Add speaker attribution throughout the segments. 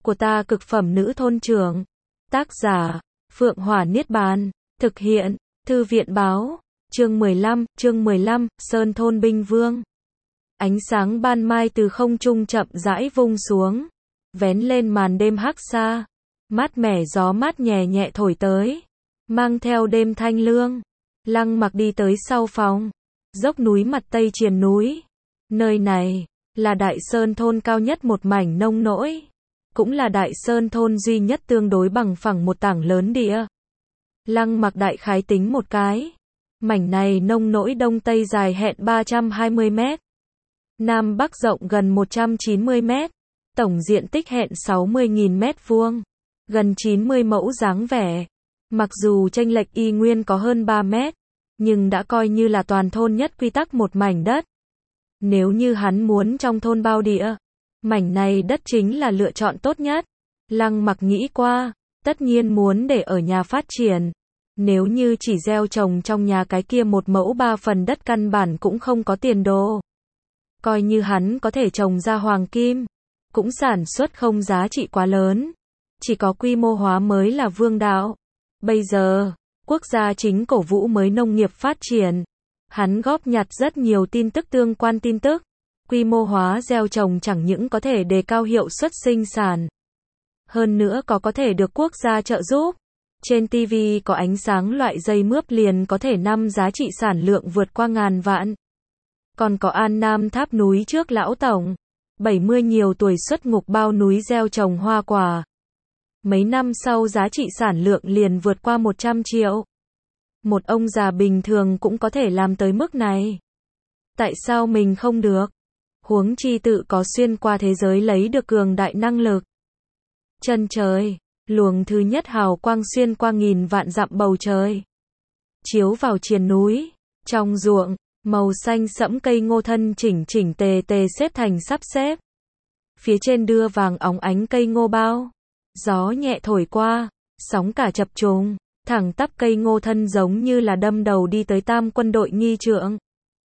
Speaker 1: của ta cực phẩm nữ thôn trưởng. Tác giả, Phượng Hỏa Niết Bàn. Thực hiện, Thư viện Báo. Chương 15, Sơn Thôn Binh Vương. Ánh sáng ban mai từ không trung chậm rãi vung xuống, vén lên màn đêm hắc xa. Mát mẻ gió mát nhẹ nhẹ thổi tới, mang theo đêm thanh lương. Lăng Mặc đi tới sau phòng, dốc núi mặt tây triền núi. Nơi này là Đại Sơn thôn cao nhất một mảnh nông nỗi, cũng là Đại Sơn thôn duy nhất tương đối bằng phẳng một tảng lớn địa. Lăng Mặc đại khái tính một cái, mảnh này nông nỗi đông tây dài hẹn 320 mét, nam bắc rộng gần 190 mét, tổng diện tích hẹn 60.000 mét vuông, gần 90 mẫu dáng vẻ. Mặc dù chênh lệch y nguyên có hơn 3 mét, nhưng đã coi như là toàn thôn nhất quy tắc một mảnh đất. Nếu như hắn muốn trong thôn bao địa, mảnh này đất chính là lựa chọn tốt nhất. Lăng Mặc nghĩ qua, tất nhiên muốn để ở nhà phát triển. Nếu như chỉ gieo trồng trong nhà cái kia một mẫu 3 phần đất căn bản cũng không có tiền đồ. Coi như hắn có thể trồng ra hoàng kim, cũng sản xuất không giá trị quá lớn. Chỉ có quy mô hóa mới là vương đạo. Bây giờ, quốc gia chính cổ vũ mới nông nghiệp phát triển. Hắn góp nhặt rất nhiều tin tức tương quan tin tức. Quy mô hóa gieo trồng chẳng những có thể đề cao hiệu suất sinh sản, hơn nữa có thể được quốc gia trợ giúp. Trên TV có ánh sáng loại dây mướp liền có thể năm giá trị sản lượng vượt qua ngàn vạn. Còn có An Nam tháp núi trước lão tổng, 70 nhiều tuổi xuất ngục bao núi gieo trồng hoa quả. Mấy năm sau giá trị sản lượng liền vượt qua 100 triệu. Một ông già bình thường cũng có thể làm tới mức này. Tại sao mình không được? Huống chi tự có xuyên qua thế giới lấy được cường đại năng lực. Chân trời, luồng thứ nhất hào quang xuyên qua nghìn vạn dặm bầu trời, chiếu vào triền núi. Trong ruộng, màu xanh sẫm cây ngô thân chỉnh chỉnh tề tề xếp thành sắp xếp. Phía trên đưa vàng óng ánh cây ngô bao. Gió nhẹ thổi qua, sóng cả chập trùng, thẳng tắp cây ngô thân giống như là đâm đầu đi tới Tam quân đội nghi trượng.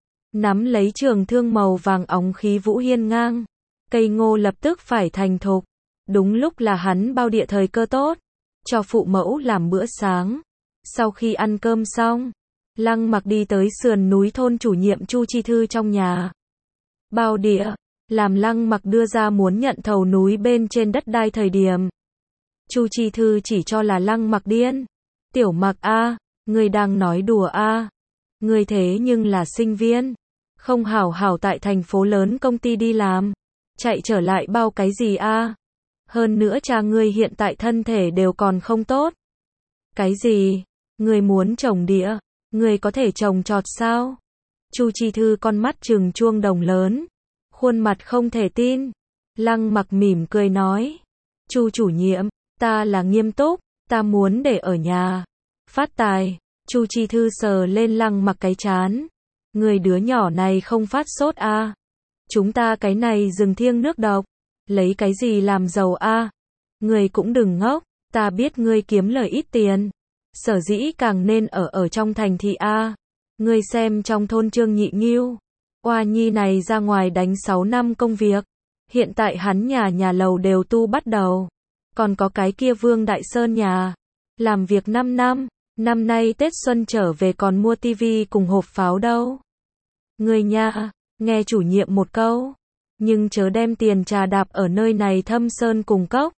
Speaker 1: Nắm lấy trường thương màu vàng óng khí vũ hiên ngang, cây ngô lập tức phải thành thục. Đúng lúc là hắn bao địa thời cơ tốt, cho phụ mẫu làm bữa sáng. Sau khi ăn cơm xong, Lăng Mặc đi tới sườn núi thôn chủ nhiệm Chu Chi Thư trong nhà. Bao địa, làm Lăng Mặc đưa ra muốn nhận thầu núi bên trên đất đai thời điểm. Chu Chi Thư chỉ cho là Lăng Mặc điên. Tiểu Mặc a, ngươi đang nói đùa a? Ngươi thế nhưng là sinh viên, không hảo hảo tại thành phố lớn công ty đi làm, chạy trở lại bao cái gì a? Hơn nữa cha ngươi hiện tại thân thể đều còn không tốt. Cái gì? Ngươi muốn trồng địa, ngươi có thể trồng trọt sao? Chu Chi Thư con mắt trừng chuông đồng lớn, khuôn mặt không thể tin. Lăng Mặc mỉm cười nói, Chu chủ nhiệm, ta là nghiêm túc, ta muốn để ở nhà phát tài. Chu Chi Thư sờ lên Lăng Mặc cái trán. Người đứa nhỏ này không phát sốt a? Chúng ta cái này rừng thiêng nước độc, lấy cái gì làm giàu a? Người cũng đừng ngốc, ta biết ngươi kiếm lời ít tiền, sở dĩ càng nên ở trong thành thị a. Ngươi xem trong thôn Trương Nhị Nghiêu, oa nhi này ra ngoài đánh 6 năm công việc, hiện tại hắn nhà lầu đều tu bắt đầu. Còn có cái kia Vương Đại Sơn nhà, làm việc 5 năm, năm nay Tết Xuân trở về còn mua tivi cùng hộp pháo đâu. Ngươi nha, nghe chủ nhiệm một câu, nhưng chớ đem tiền trà đạp ở nơi này thâm sơn cùng cốc.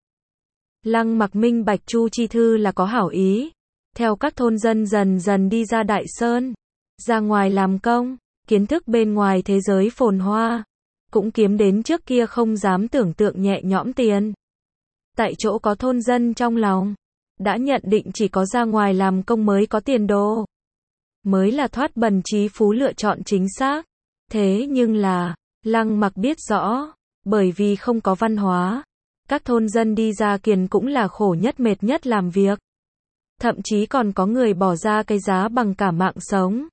Speaker 1: Lăng Mặc minh bạch Chu Chi Thư là có hảo ý, theo các thôn dân dần dần đi ra Đại Sơn, ra ngoài làm công, kiến thức bên ngoài thế giới phồn hoa, cũng kiếm đến trước kia không dám tưởng tượng nhẹ nhõm tiền. Tại chỗ có thôn dân trong lòng đã nhận định chỉ có ra ngoài làm công mới có tiền đồ, mới là thoát bần trí phú lựa chọn chính xác. Thế nhưng là, Lăng Mặc biết rõ, bởi vì không có văn hóa, các thôn dân đi ra kiền cũng là khổ nhất mệt nhất làm việc. Thậm chí còn có người bỏ ra cái giá bằng cả mạng sống.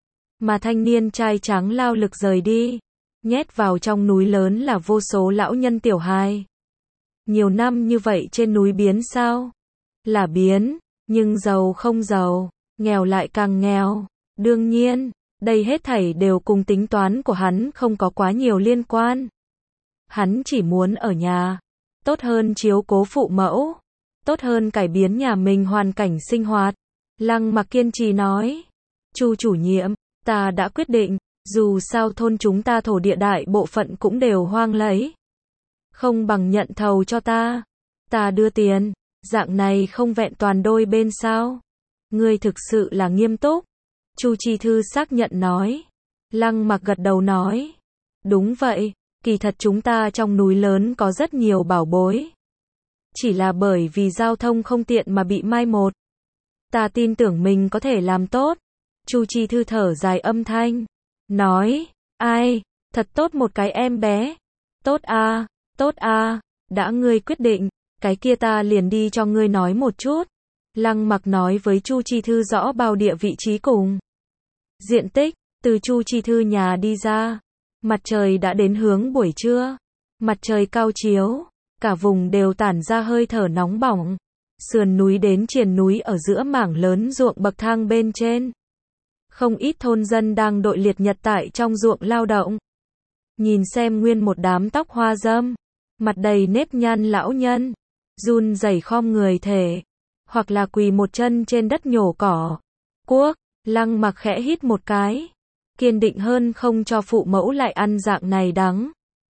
Speaker 1: Mà thanh niên trai tráng lao lực rời đi, nhét vào trong núi lớn là vô số lão nhân tiểu hài. Nhiều năm như vậy trên núi biến sao? Là biến, nhưng giàu không giàu, nghèo lại càng nghèo. Đương nhiên, đây hết thảy đều cùng tính toán của hắn không có quá nhiều liên quan. Hắn chỉ muốn ở nhà, tốt hơn chiếu cố phụ mẫu, tốt hơn cải biến nhà mình hoàn cảnh sinh hoạt. Lăng Mặc kiên trì nói, Chu chủ nhiệm, ta đã quyết định, dù sao thôn chúng ta thổ địa đại bộ phận cũng đều hoang lấy. Không bằng nhận thầu cho ta đưa tiền, dạng này không vẹn toàn đôi bên sao? Ngươi thực sự là nghiêm túc. Chu Chi Thư xác nhận nói. Lăng Mặc gật đầu nói, đúng vậy, kỳ thật chúng ta trong núi lớn có rất nhiều bảo bối. Chỉ là bởi vì giao thông không tiện mà bị mai một. Ta tin tưởng mình có thể làm tốt. Chu Chi Thư thở dài âm thanh, nói, ai, thật tốt một cái em bé. Tốt a, đã ngươi quyết định, cái kia ta liền đi cho ngươi nói một chút. Lăng Mặc nói với Chu Chi Thư rõ bao địa vị trí cùng diện tích. Từ Chu Chi Thư nhà đi ra, mặt trời đã đến hướng buổi trưa. Mặt trời cao chiếu, cả vùng đều tản ra hơi thở nóng bỏng. Sườn núi đến triền núi ở giữa mảng lớn ruộng bậc thang bên trên. Không ít thôn dân đang đội liệt nhật tại trong ruộng lao động. Nhìn xem nguyên một đám tóc hoa râm, mặt đầy nếp nhăn lão nhân, run rẩy khom người thể, hoặc là quỳ một chân trên đất nhổ cỏ. Cuốc, Lăng Mặc khẽ hít một cái, kiên định hơn không cho phụ mẫu lại ăn dạng này đắng.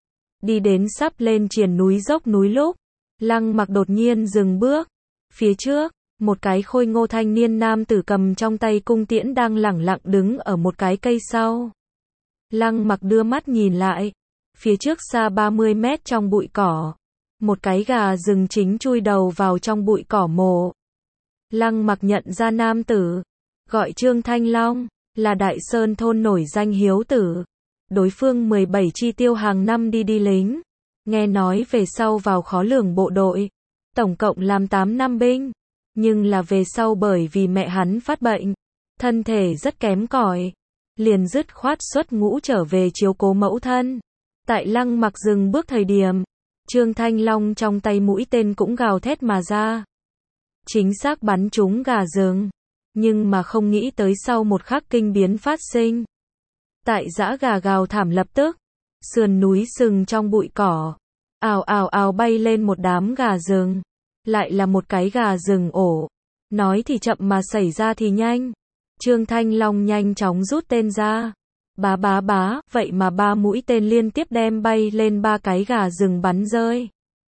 Speaker 1: Đi đến sắp lên triền núi dốc núi lúc, Lăng Mặc đột nhiên dừng bước. Phía trước, một cái khôi ngô thanh niên nam tử cầm trong tay cung tiễn đang lẳng lặng đứng ở một cái cây sau. Lăng Mặc đưa mắt nhìn lại, phía trước xa 30 mét trong bụi cỏ, một cái gà rừng chính chui đầu vào trong bụi cỏ mổ. Lăng Mặc nhận ra nam tử, gọi Trương Thanh Long, là Đại Sơn thôn nổi danh hiếu tử. Đối phương 17 chi tiêu hàng năm đi lính, nghe nói về sau vào khó lường bộ đội, tổng cộng làm 8 năm binh, nhưng là về sau bởi vì mẹ hắn phát bệnh, thân thể rất kém cỏi, liền dứt khoát xuất ngũ trở về chiếu cố mẫu thân. Tại Lăng Mặc dừng bước thời điểm, Trương Thanh Long trong tay mũi tên cũng gào thét mà ra. Chính xác bắn trúng gà rừng, nhưng mà không nghĩ tới sau một khắc kinh biến phát sinh. Tại dã gà gào thảm lập tức, sườn núi sừng trong bụi cỏ, ào ào ào bay lên một đám gà rừng, lại là một cái gà rừng ổ. Nói thì chậm mà xảy ra thì nhanh. Trương Thanh Long nhanh chóng rút tên ra. Bá, vậy mà 3 mũi tên liên tiếp đem bay lên 3 cái gà rừng bắn rơi.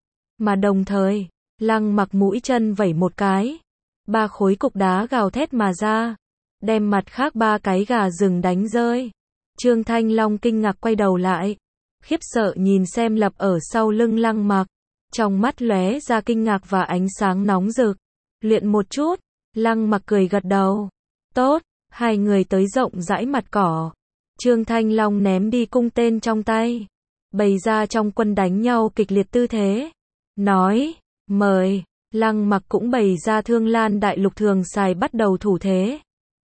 Speaker 1: Mà đồng thời, Lăng Mặc mũi chân vẩy một cái, 3 khối cục đá gào thét mà ra, đem mặt khác 3 cái gà rừng đánh rơi. Trương Thanh Long kinh ngạc quay đầu lại, khiếp sợ nhìn xem lập ở sau lưng Lăng Mặc, trong mắt lóe ra kinh ngạc và ánh sáng nóng rực. Luyện một chút, Lăng Mặc cười gật đầu. Tốt, hai người tới rộng rãi mặt cỏ. Trương Thanh Long ném đi cung tên trong tay, bày ra trong quân đánh nhau kịch liệt tư thế. Nói, mời, Lăng Mặc cũng bày ra Thương Lan Đại Lục thường xài bắt đầu thủ thế.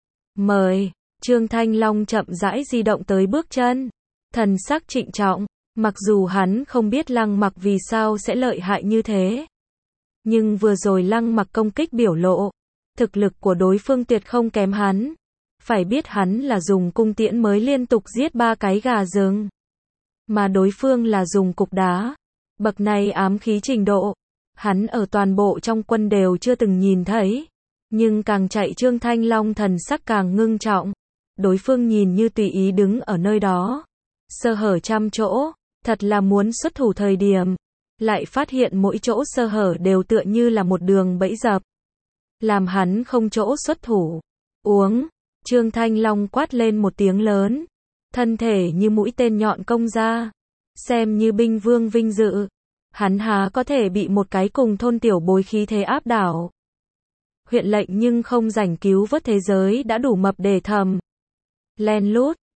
Speaker 1: Mời, Trương Thanh Long chậm rãi di động tới bước chân, thần sắc trịnh trọng, mặc dù hắn không biết Lăng Mặc vì sao sẽ lợi hại như thế. Nhưng vừa rồi Lăng Mặc công kích biểu lộ, thực lực của đối phương tuyệt không kém hắn. Phải biết hắn là dùng cung tiễn mới liên tục giết 3 cái gà rừng, mà đối phương là dùng cục đá. Bậc này ám khí trình độ, hắn ở toàn bộ trong quân đều chưa từng nhìn thấy. Nhưng càng chạy Trương Thanh Long thần sắc càng ngưng trọng. Đối phương nhìn như tùy ý đứng ở nơi đó, sơ hở trăm chỗ, thật là muốn xuất thủ thời điểm, lại phát hiện mỗi chỗ sơ hở đều tựa như là một đường bẫy dập, làm hắn không chỗ xuất thủ. Uống, Trương Thanh Long quát lên một tiếng lớn, thân thể như mũi tên nhọn công ra, xem như binh vương vinh dự. Hắn há có thể bị một cái cùng thôn tiểu bối khí thế áp đảo. Huyện lệnh nhưng không rảnh cứu vớt thế giới đã đủ mập để thầm. Len lút,